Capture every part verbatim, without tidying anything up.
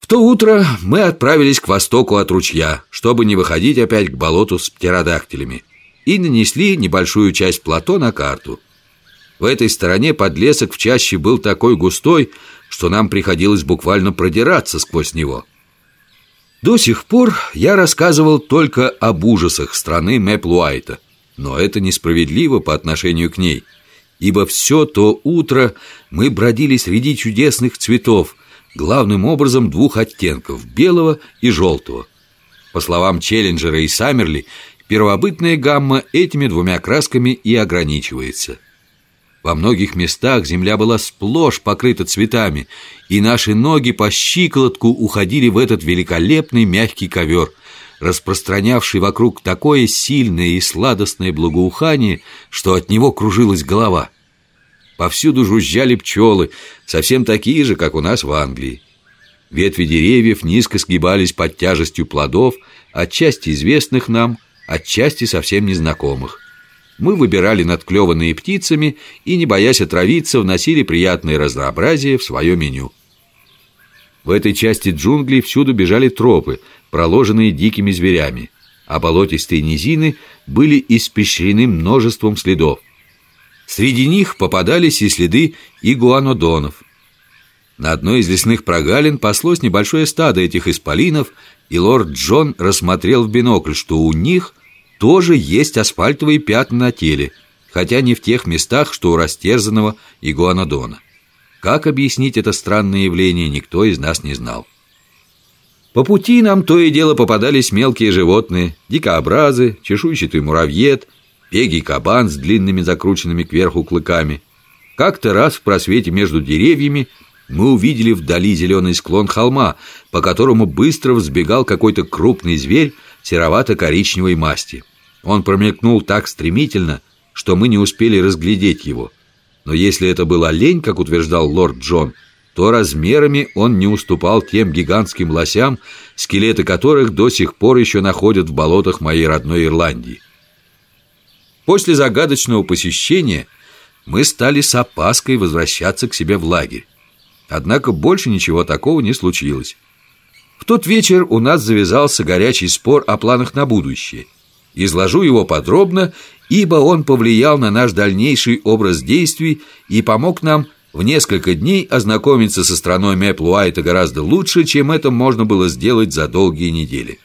то утро мы отправились к востоку от ручья, чтобы не выходить опять к болоту с птеродактилями, и нанесли небольшую часть плато на карту. В этой стороне подлесок в чаще был такой густой, что нам приходилось буквально продираться сквозь него. До сих пор я рассказывал только об ужасах страны Мэплуайта, но это несправедливо по отношению к ней, ибо все то утро мы бродили среди чудесных цветов, главным образом двух оттенков – белого и желтого. По словам Челленджера и Саммерли, первобытная гамма этими двумя красками и ограничивается. Во многих местах земля была сплошь покрыта цветами, и наши ноги по щиколотку уходили в этот великолепный мягкий ковер, распространявший вокруг такое сильное и сладостное благоухание, что от него кружилась голова. Повсюду жужжали пчелы, совсем такие же, как у нас в Англии. Ветви деревьев низко сгибались под тяжестью плодов, отчасти известных нам, отчасти совсем незнакомых. Мы выбирали надклеванные птицами и, не боясь отравиться, вносили приятное разнообразие в свое меню. В этой части джунглей всюду бежали тропы, проложенные дикими зверями, а болотистые низины были испещрены множеством следов. Среди них попадались и следы игуанодонов. На одной из лесных прогалин паслось небольшое стадо этих исполинов, и лорд Джон рассмотрел в бинокль, что у них тоже есть асфальтовые пятна на теле, хотя не в тех местах, что у растерзанного игуанодона. Как объяснить это странное явление, никто из нас не знал. По пути нам то и дело попадались мелкие животные: дикообразы, чешуйчатый муравьед, пегий кабан с длинными закрученными кверху клыками. Как-то раз в просвете между деревьями мы увидели вдали зеленый склон холма, по которому быстро взбегал какой-то крупный зверь серовато-коричневой масти. Он промелькнул так стремительно, что мы не успели разглядеть его. Но если это был олень, как утверждал лорд Джон, то размерами он не уступал тем гигантским лосям, скелеты которых до сих пор еще находят в болотах моей родной Ирландии. После загадочного посещения мы стали с опаской возвращаться к себе в лагерь. Однако больше ничего такого не случилось. В тот вечер у нас завязался горячий спор о планах на будущее. Изложу его подробно, ибо он повлиял на наш дальнейший образ действий и помог нам в несколько дней ознакомиться со страной Мэплуайта гораздо лучше, чем это можно было сделать за долгие недели.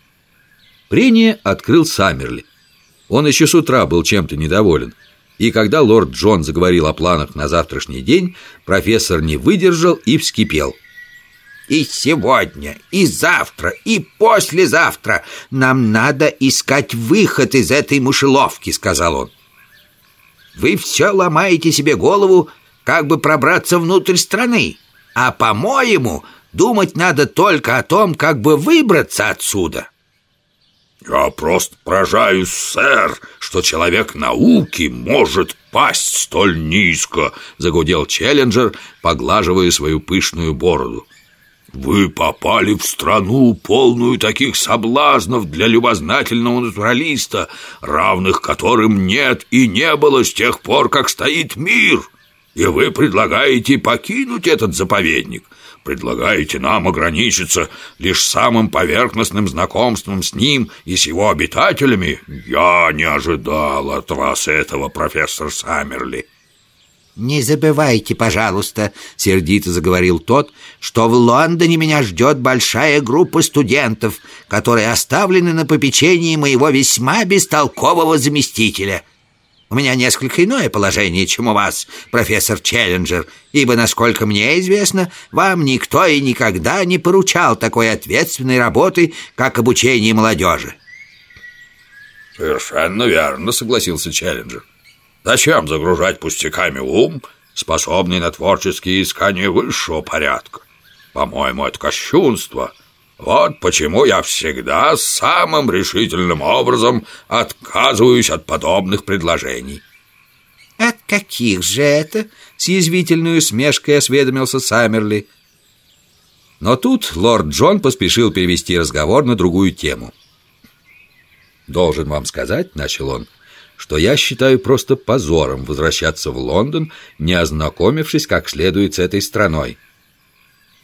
Прение открыл Саммерли. Он еще с утра был чем-то недоволен. И когда лорд Джон заговорил о планах на завтрашний день, профессор не выдержал и вскипел. «И сегодня, и завтра, и послезавтра нам надо искать выход из этой мышеловки», — сказал он. «Вы все ломаете себе голову, как бы пробраться внутрь страны, а, по-моему, думать надо только о том, как бы выбраться отсюда». «Я просто поражаюсь, сэр, что человек науки может пасть столь низко», — загудел Челленджер, поглаживая свою пышную бороду. «Вы попали в страну, полную таких соблазнов для любознательного натуралиста, равных которым нет и не было с тех пор, как стоит мир. И вы предлагаете покинуть этот заповедник, предлагаете нам ограничиться лишь самым поверхностным знакомством с ним и с его обитателями. Я не ожидал от вас этого, профессор Саммерли». «Не забывайте, пожалуйста, — сердито заговорил тот, — что в Лондоне меня ждет большая группа студентов, которые оставлены на попечении моего весьма бестолкового заместителя. У меня несколько иное положение, чем у вас, профессор Челленджер, ибо, насколько мне известно, вам никто и никогда не поручал такой ответственной работы, как обучение молодежи». «Совершенно верно, — согласился Челленджер. Зачем загружать пустяками ум, способный на творческие искания высшего порядка? По-моему, это кощунство. Вот почему я всегда самым решительным образом отказываюсь от подобных предложений». «От каких же это?» — с язвительной усмешкой осведомился Саммерли. Но тут лорд Джон поспешил перевести разговор на другую тему. «Должен вам сказать, — начал он, — что я считаю просто позором возвращаться в Лондон, не ознакомившись как следует с этой страной».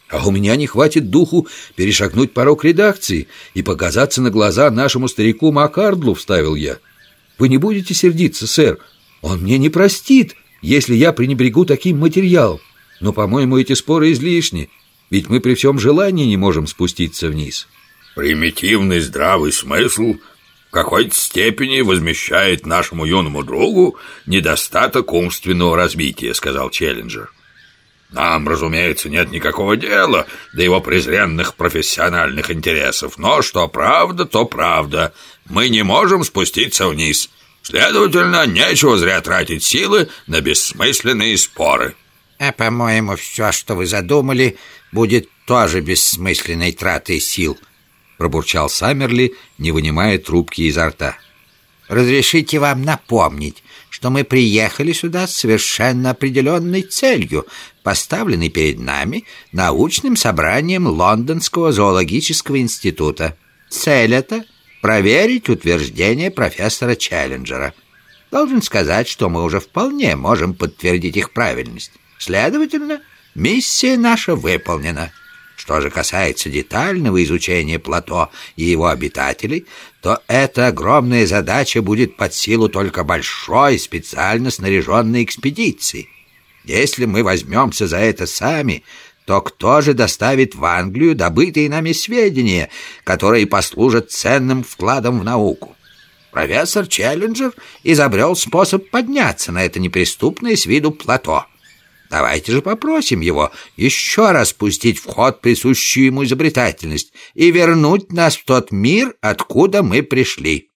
А у меня не хватит духу перешагнуть порог редакции и показаться на глаза нашему старику Макардлу, вставил я. Вы не будете сердиться, сэр? Он мне не простит, если я пренебрегу таким материалом. Но, по-моему, эти споры излишни, ведь мы при всем желании не можем спуститься вниз. Примитивный здравый смысл в какой-то степени возмещает нашему юному другу недостаток умственного развития, сказал Челленджер. Нам, разумеется, нет никакого дела до его презренных профессиональных интересов, но что правда, то правда. Мы не можем спуститься вниз. Следовательно, нечего зря тратить силы на бессмысленные споры. А, по-моему, все, что вы задумали, будет тоже бессмысленной тратой сил, пробурчал Саммерли, не вынимая трубки изо рта. Разрешите вам напомнить, что мы приехали сюда с совершенно определенной целью, поставленной перед нами научным собранием Лондонского зоологического института. Цель эта — проверить утверждения профессора Челленджера. Должен сказать, что мы уже вполне можем подтвердить их правильность. Следовательно, миссия наша выполнена. Что же касается детального изучения плато и его обитателей, то эта огромная задача будет под силу только большой, специально снаряженной экспедиции. Если мы возьмемся за это сами, то кто же доставит в Англию добытые нами сведения, которые послужат ценным вкладом в науку? Профессор Челленджер изобрел способ подняться на это неприступное с виду плато. Давайте же попросим его еще раз пустить в ход присущую ему изобретательность и вернуть нас в тот мир, откуда мы пришли.